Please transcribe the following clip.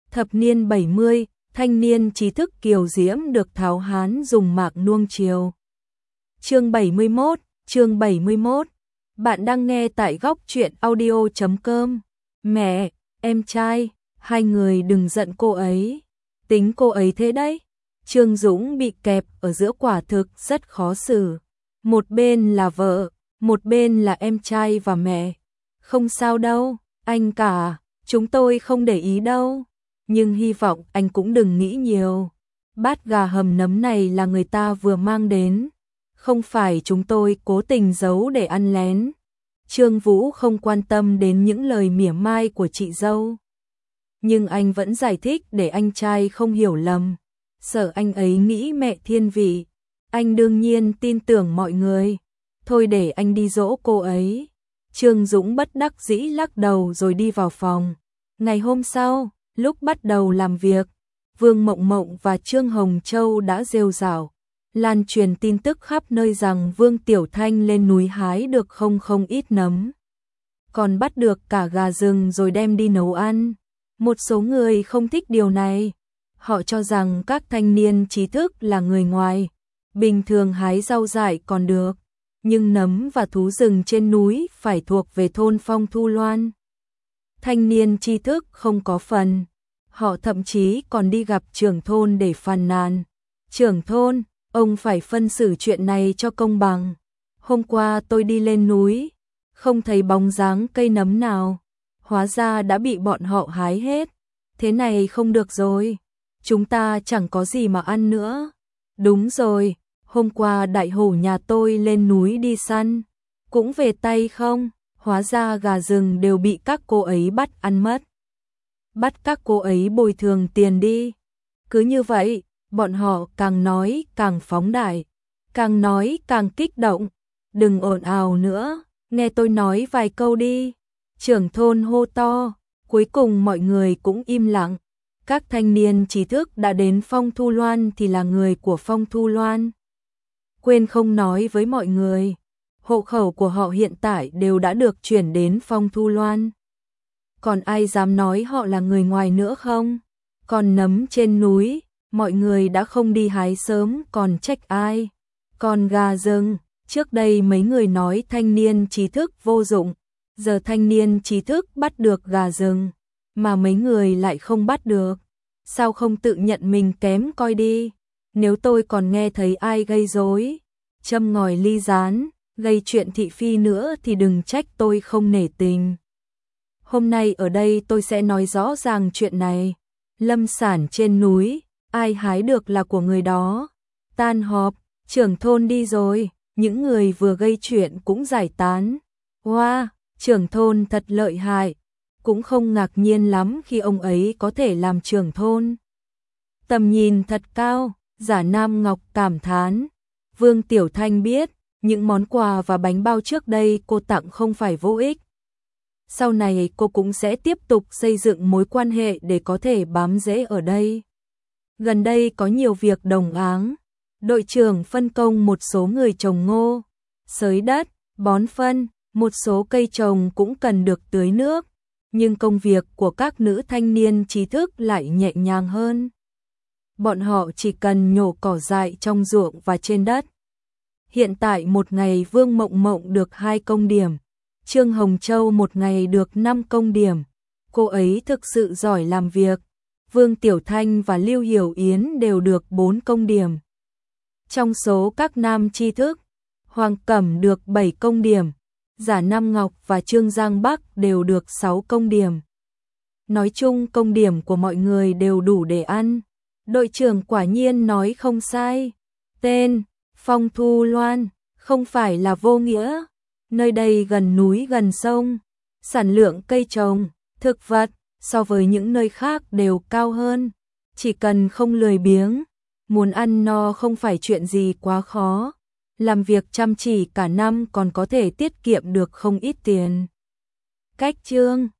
Thập niên 70, thanh niên trí thức kiều diễm được tháo hán dùng mạc nuông chiều. Chương 71. Bạn đang nghe tại góc truyện audio.com. Mẹ, em trai, hai người đừng giận cô ấy. Tính cô ấy thế đấy. Trương Dũng bị kẹp ở giữa quả thực rất khó xử. Một bên là vợ, một bên là em trai và mẹ. Không sao đâu, anh cả, chúng tôi không để ý đâu. Nhưng hy vọng anh cũng đừng nghĩ nhiều. Bát gà hầm nấm này là người ta vừa mang đến. Không phải chúng tôi cố tình giấu để ăn lén. Trương Vũ không quan tâm đến những lời mỉa mai của chị dâu. Nhưng anh vẫn giải thích để anh trai không hiểu lầm. Sợ anh ấy nghĩ mẹ thiên vị. Anh đương nhiên tin tưởng mọi người. Thôi để anh đi dỗ cô ấy. Trương Dũng bất đắc dĩ lắc đầu rồi đi vào phòng. Ngày hôm sau, lúc bắt đầu làm việc, Vương Mộng Mộng và Trương Hồng Châu đã rêu rao, lan truyền tin tức khắp nơi rằng Vương Tiểu Thanh lên núi hái được không ít nấm. Còn bắt được cả gà rừng rồi đem đi nấu ăn. Một số người không thích điều này. Họ cho rằng các thanh niên trí thức là người ngoài. Bình thường hái rau dại còn được. Nhưng nấm và thú rừng trên núi phải thuộc về thôn Phong Thu Loan. Thanh niên tri thức không có phần. Họ thậm chí còn đi gặp trưởng thôn để phàn nàn. Trưởng thôn, ông phải phân xử chuyện này cho công bằng. Hôm qua tôi đi lên núi, không thấy bóng dáng cây nấm nào. Hóa ra đã bị bọn họ hái hết. Thế này không được rồi. Chúng ta chẳng có gì mà ăn nữa. Đúng rồi, hôm qua đại hổ nhà tôi lên núi đi săn. Cũng về tay không? Hóa ra gà rừng đều bị các cô ấy bắt ăn mất. Bắt các cô ấy bồi thường tiền đi. Cứ như vậy, bọn họ càng nói càng phóng đại, càng nói càng kích động. Đừng ồn ào nữa, nghe tôi nói vài câu đi. Trưởng thôn hô to, cuối cùng mọi người cũng im lặng. Các thanh niên trí thức đã đến Phong Thu Loan thì là người của Phong Thu Loan. Quên không nói với mọi người. Hộ khẩu của họ hiện tại đều đã được chuyển đến Phong Thu Loan. Còn ai dám nói họ là người ngoài nữa không? Còn nấm trên núi, mọi người đã không đi hái sớm còn trách ai? Còn gà rừng, trước đây mấy người nói thanh niên trí thức vô dụng. Giờ thanh niên trí thức bắt được gà rừng, mà mấy người lại không bắt được. Sao không tự nhận mình kém coi đi? Nếu tôi còn nghe thấy ai gây rối, châm ngòi ly gián, gây chuyện thị phi nữa thì đừng trách tôi không nể tình. Hôm nay ở đây tôi sẽ nói rõ ràng chuyện này. Lâm sản trên núi, ai hái được là của người đó. Tan họp, trưởng thôn đi rồi, những người vừa gây chuyện cũng giải tán. Wow, trưởng thôn thật lợi hại. Cũng không ngạc nhiên lắm khi ông ấy có thể làm trưởng thôn. Tầm nhìn thật cao, Giả Nam Ngọc cảm thán. Vương Tiểu Thanh biết, những món quà và bánh bao trước đây cô tặng không phải vô ích. Sau này cô cũng sẽ tiếp tục xây dựng mối quan hệ để có thể bám rễ ở đây. Gần đây có nhiều việc đồng áng. Đội trưởng phân công một số người trồng ngô, xới đất, bón phân, một số cây trồng cũng cần được tưới nước. Nhưng công việc của các nữ thanh niên trí thức lại nhẹ nhàng hơn. Bọn họ chỉ cần nhổ cỏ dại trong ruộng và trên đất. Hiện tại một ngày Vương Mộng Mộng được 2 công điểm, Trương Hồng Châu một ngày được 5 công điểm. Cô ấy thực sự giỏi làm việc. Vương Tiểu Thanh và Lưu Hiểu Yến đều được 4 công điểm. Trong số các nam tri thức, Hoàng Cẩm được 7 công điểm, Giả Nam Ngọc và Trương Giang Bắc đều được 6 công điểm. Nói chung công điểm của mọi người đều đủ để ăn. Đội trưởng quả nhiên nói không sai. Tên Phong Thu Loan không phải là vô nghĩa. Nơi đây gần núi gần sông, sản lượng cây trồng, thực vật so với những nơi khác đều cao hơn. Chỉ cần không lười biếng, muốn ăn no không phải chuyện gì quá khó. Làm việc chăm chỉ cả năm còn có thể tiết kiệm được không ít tiền. Cách chương